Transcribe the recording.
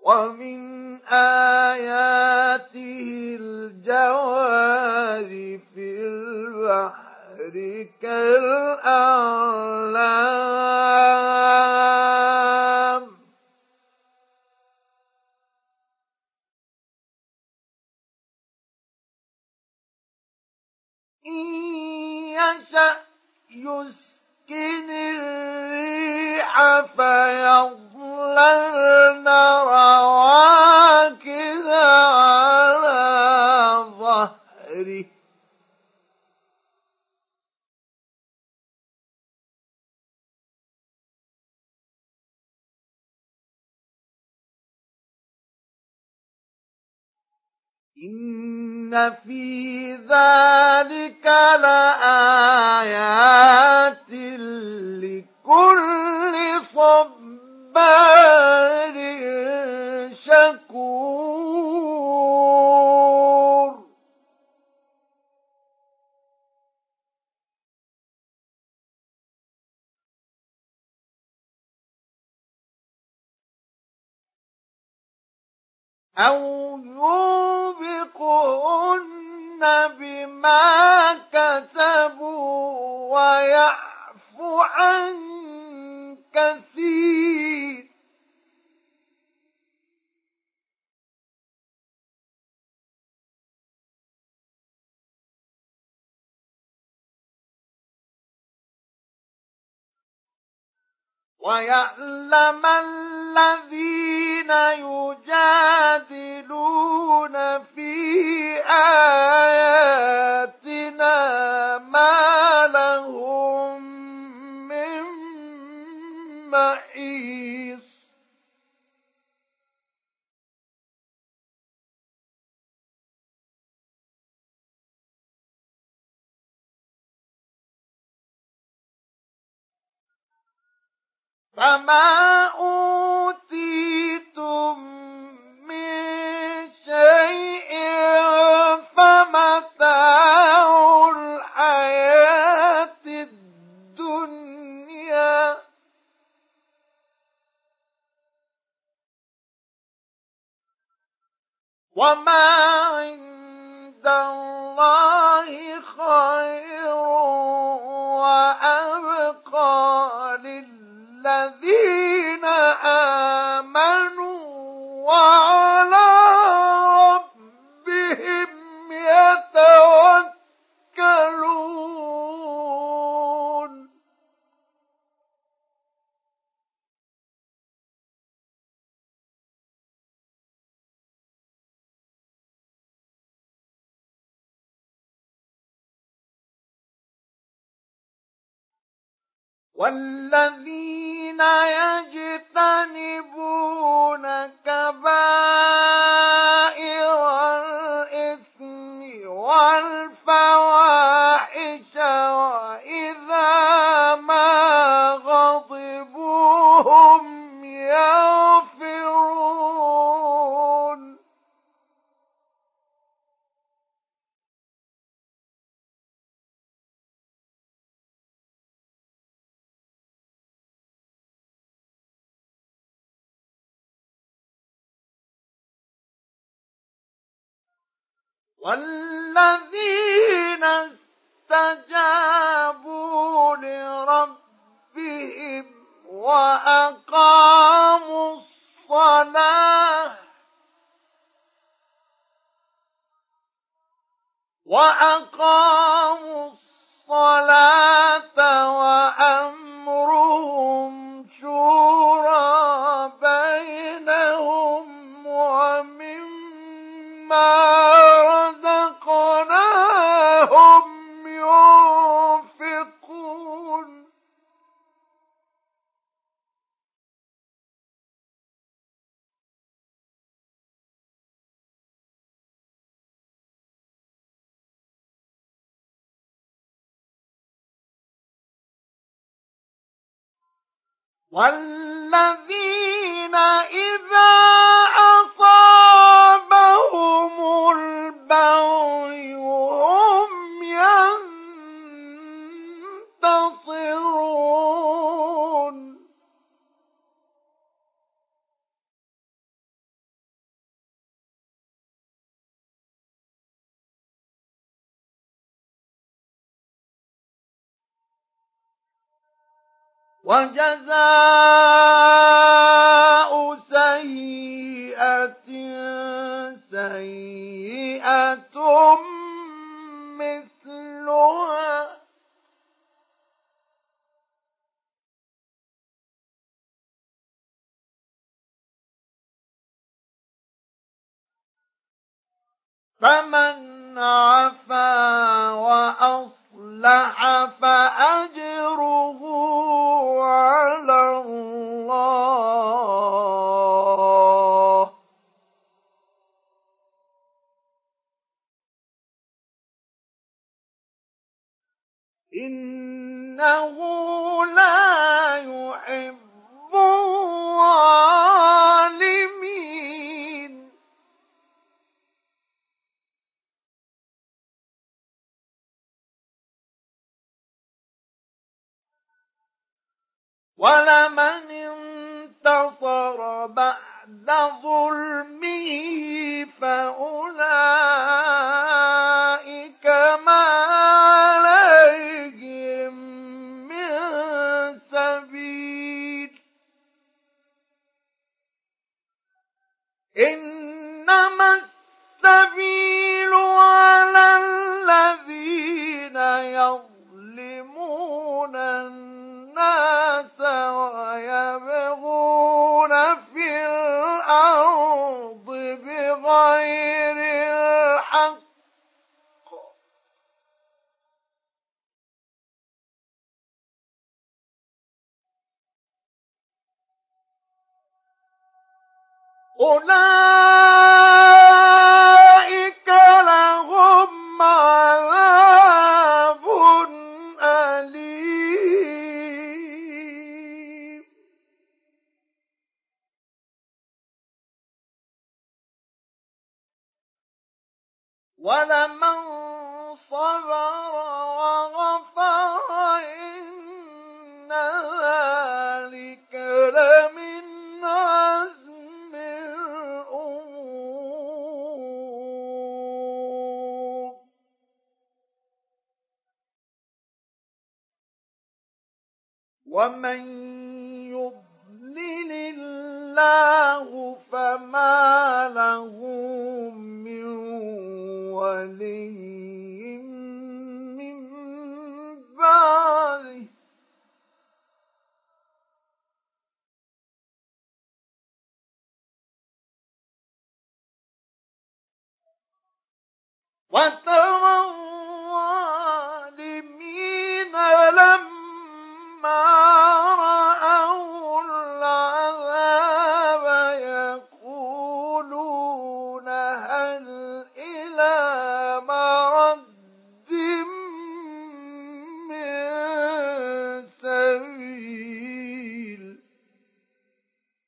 ومن آياته الجوار في البحر كالأعلام إن يشأ يسكن الريح فيظللن رواكد على ظهره إن في ذلك لآيات لكل صبار شكور أو يوبقهن بما كسبوا ويعفو عن كثير ويعلم الذين يجادلون في آياتنا ما لهم من محيص فما أوتيتم من شيء فمتاع الحياة الدنيا وما عند الله خير وأبقى للذين آمنوا وعلى ربهم يتوكلون والذين يجتنبون كبائر الإثم والفواحش وإذا ما غضبوا هم يغفرون والذين استجابوا لربهم وأقاموا الصلاة وأمرهم شورى بينهم ومما رزقناهم ينفقون والذين إذا أصابهم البغي هم ينتصرون وجزاء سيئة سيئة مثلها فمن عفا وأصلح فأجره على الله إنه لا يحب الظالمين ولمن انتصر بعد ظلمه فأولئك ما عليهم من سبيل إنما السبيل على الذين يظلمون الناس ويبغون في الأرض بغير الحق أولئك لهم عذاب أليم ولمن صبر وغفر إن ذلك لمن عزم الأمور ومن يضلل الله فما له من ولي من بعده وترى